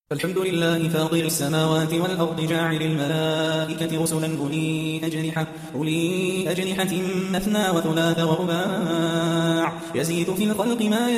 الحمد لله فاطر السماوات والأرض جاعل الملائكة رسلا أولي أجنحة مثنى وثلاث ورباع يزيد في الخلق ما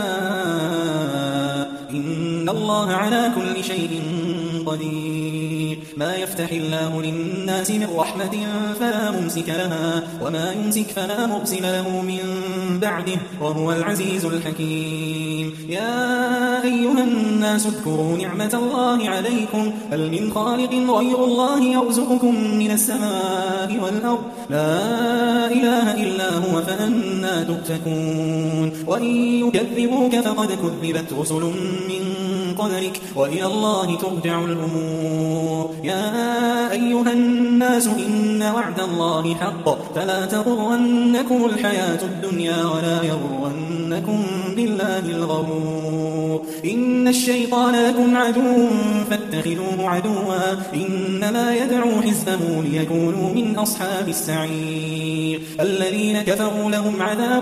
يشاء إن الله على كل شيء قدير. ما يفتح الله للناس من رحمة فلا ممسك لها وما يمسك فلا مرسل له من بعده وهو العزيز الحكيم. يا أيها الناس اذكروا نعمة الله عليكم هل من خالق غير الله يرزقكم من السماء والأرض لا إله إلا هو فأنى تؤفكون. وإن يكذبوك فقد كذبت رسل من قبلك وإلى الله ترجع الأمور. يا أيها الناس إن وعد الله حق فلا تغرنكم الحياة الدنيا ولا يغرنكم بالله الغرور. إن الشيطان لكم عدو فاتخذوه عدوا إنما يدعو حزبه ليكونوا من أصحاب السعير. الذين كفروا لهم عذاب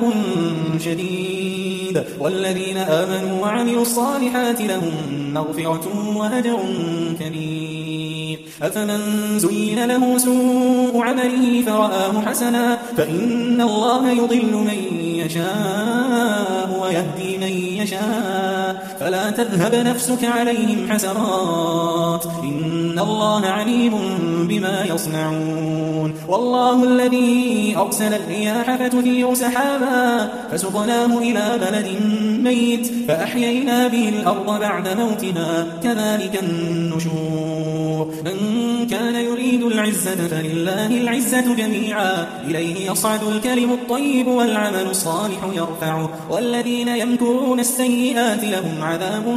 شديد والذين آمنوا وعملوا الصالحات لهم مغفرة وأجر كبير. أفمن زين له سوء عمله فرآه حسنا فإن الله يضل من يشاء ويهدي من يشاء فلا تذهب نفسك عليهم حسرات إن الله عليم بما يصنعون. والله الذي أرسل الرياح فتثير سحابا فسقناه إلى بلد ميت فأحيينا به الأرض بعد موتها كذلك النشور. من كان يريد العزة فلله العزة جميعا إليه يصعد الكلم الطيب والعمل الصالح يرفعه والذين يمكرون السيئات لهم عذاب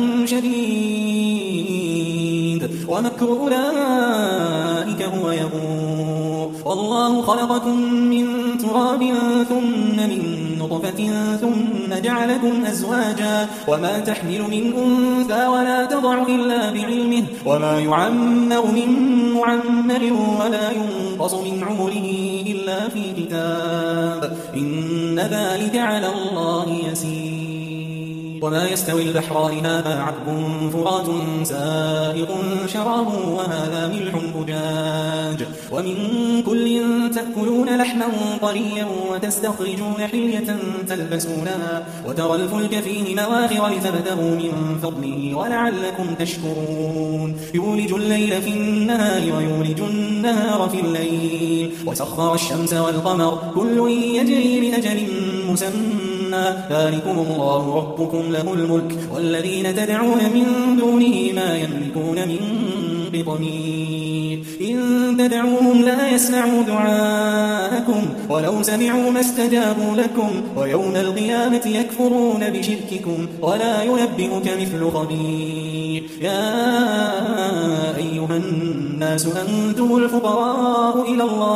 شديد ومكر أولئك هو يبور. والله خلقكم من تراب ثم من نطفة ثم جعلكم أزواجا وما تحمل من أنثى ولا تضع إلا بعلمه وما يعمر من معمر ولا ينقص من عمره إلا في كتاب إن ذلك على الله يسير. وما يستوي البحران هذا عذب فرات سائغ شرابه وهذا ملح أجاج ومن كل تأكلون لحما طريا وتستخرجون حلية تلبسونها وترى الفلك فيه مواخر لتبتغوا من فضله ولعلكم تشكرون. يولج الليل في النهار ويولج النهار في الليل وسخر الشمس والقمر كل يجري لأجل مسمى ذلكم الله ربكم له الملك والذين تدعون من دونه ما يملكون من بطمير. إن تدعوهم لا يسمعوا دعاءكم ولو سمعوا ما استجابوا لكم ويوم القيامة يكفرون بشرككم ولا ينبئك مثل خبير. يا أيها الناس أنتم الفقراء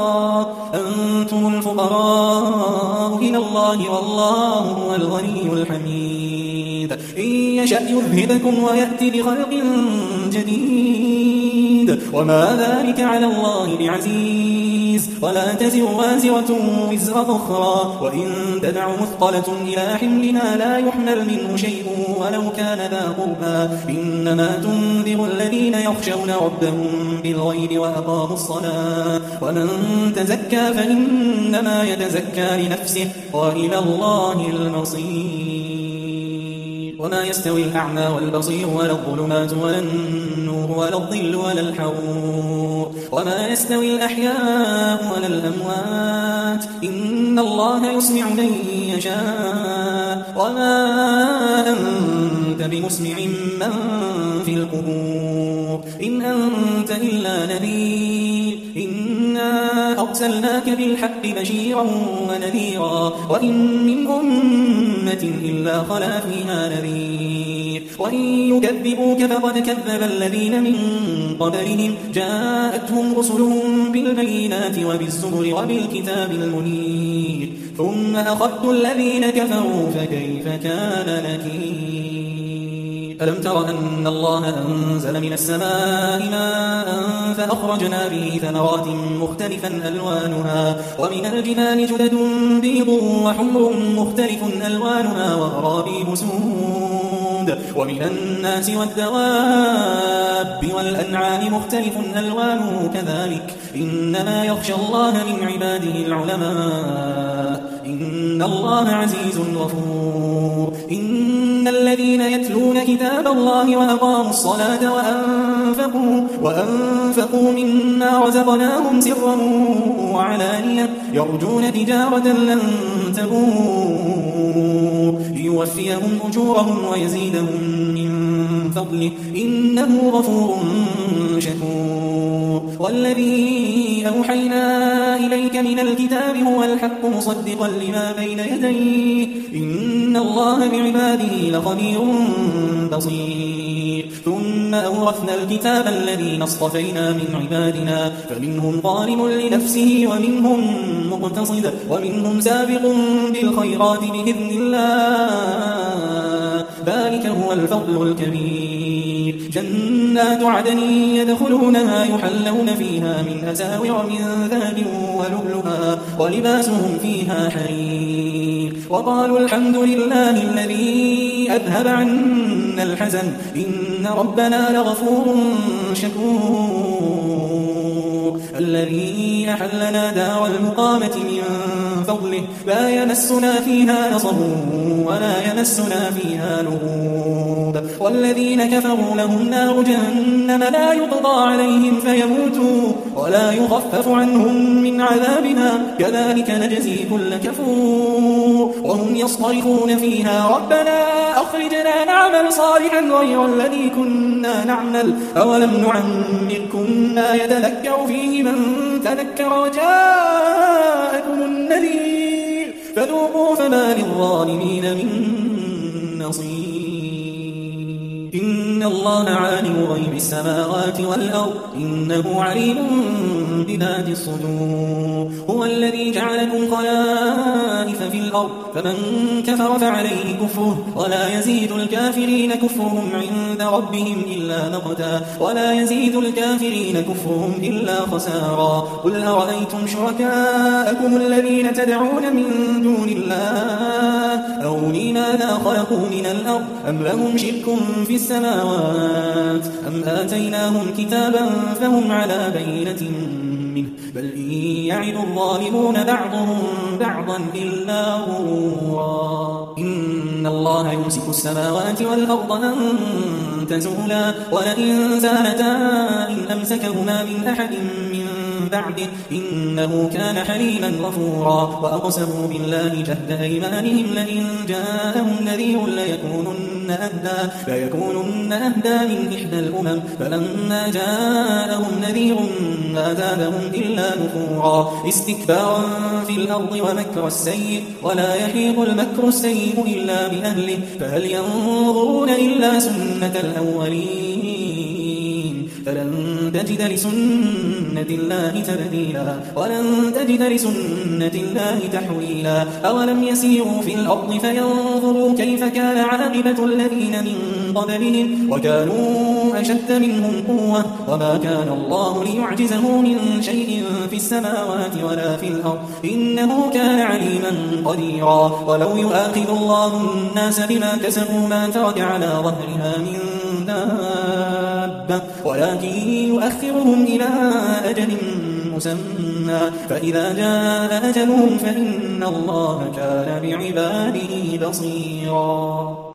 إلى الله والله هو الغني الحميد. إن يشأ يذهبكم ويأتي بخلق جديد وما ذلك على الله بعزيز. ولا تزر وازرة وزر أخرى وإن تدع مثقلة إلى حملها لا يحمل منه شيء ولو كان ذا قربى إنما تنذر الذين يخشون ربهم بالغيب وأقاموا الصلاة ومن تزكى فإنما يتزكى لنفسه وإلى الله المصير. وما يستوي الأعمى والبصير ولا الظلمات ولا النور ولا الظل ولا الحرور وما يستوي الأحياء ولا الأموات إن الله يسمع من يشاء وما أنت بمسمع من في القبور إن أنت إلا نذير. إنا أرسلناك بالحق بشيرا ونذيرا وإن من أمة إلا خلا فيها نذير. وإن يكذبوك فقد كذب الذين من قبلهم جاءتهم رسلهم بالبينات وبالزبر وبالكتاب المنير ثم أخذت الذين كفروا فكيف كان نكير. ألم تر أن الله أنزل من السماء ماء فأخرجنا به ثمرات مختلفا ألوانها ومن الجبال جدد بيض وحمر مختلف ألوانها وغرابيب سود ومن الناس والدواب والأنعام مختلف ألوانه كذلك إنما يخشى الله من عباده العلماء إن الله عزيز غفور إن الذين يتلون كتاب الله وأقاموا الصلاة وأنفقوا مما رزقناهم سرا وعلانية يرجون تجارة لن تبور ليوفيهم أجورهم ويزيدهم من فضله إنه غفور شكور والذي أوحينا إليك من الكتاب هو الحق مصدقا لما بين يديه إن الله بعباده لخبير بصير ثم أورثنا الكتاب الذين اصطفينا من عبادنا فمنهم ظالم لنفسه ومنهم مقتصد ومنهم سابق بالخيرات بإذن الله ذلك هو الفضل الكبير جنات عدن يدخلونها يحلون فيها من أساور من ذهب ولؤلؤا ولباسهم فيها حرير وقالوا الحمد لله الذي أذهب عنا الحزن إن ربنا لغفور شكور الذي أحلنا دار المقامة من فضله لا يمسنا فيها نصب ولا يمسنا فيها لغوب والذين كفروا لهم نار جهنم لا يقضى عليهم فيموتوا ولا يخفف عنهم من عذابها كذلك نجزي كل كفور وهم يصطرخون فيها ربنا أخرجنا نعمل صالحا غير الذي كنا نعمل أولم نعمركم ما يتذكر فيه من تذكر وجاءكم النذير فذوقوا فما للظالمين من نصير إن الله عالم غيب السماوات والأرض إنه عليم بذات الصدور هو الذي جعلكم خلائف في الأرض فمن كفر فعليه كفره ولا يزيد الكافرين كفرهم عند ربهم إلا مقتا ولا يزيد الكافرين كفرهم إلا خسارا قل أرأيتم شركاءكم الذين تدعون من دون الله أروني ماذا خلقوا من الأرض أم لهم شرك في السماوات أم آتيناهم كتابا فهم على بينة منه بل إن يعد الظالمون بعضهم بعضا إلا غرورا إن الله يمسك السماوات والأرض أن تزولا ولئن زالتا إن أمسكهما من أحد من بعده إنه كان حليما غفورا وأقسموا بالله جهد أيمانهم لئن جاءهم نذير ليكونن أهدى من إحدى الأمم فلما جاءهم نذير ما زادهم إلا نفورا استكبارا في الأرض ومكر السيء ولا يحيط المكر السيء إلا بأهله فهل ينظرون إلا سنة الأولين فلن تجد لسنة الله تبديلا ولن تجد لسنة الله تحويلا أولم يسيروا في الأرض فينظروا كيف كان عاقبة الذين من قبلهم وكانوا أشد منهم قوة وما كان الله ليعجزه من شيء في السماوات ولا في الأرض إنه كان عليما قديرا ولو يؤاخذ الله الناس بما كسبوا ما ترك على ظهرها من دابة ولكن يؤخرهم إلى أجل مسمى فإذا جاء أجلهم فإن الله كان بعباده بصيرا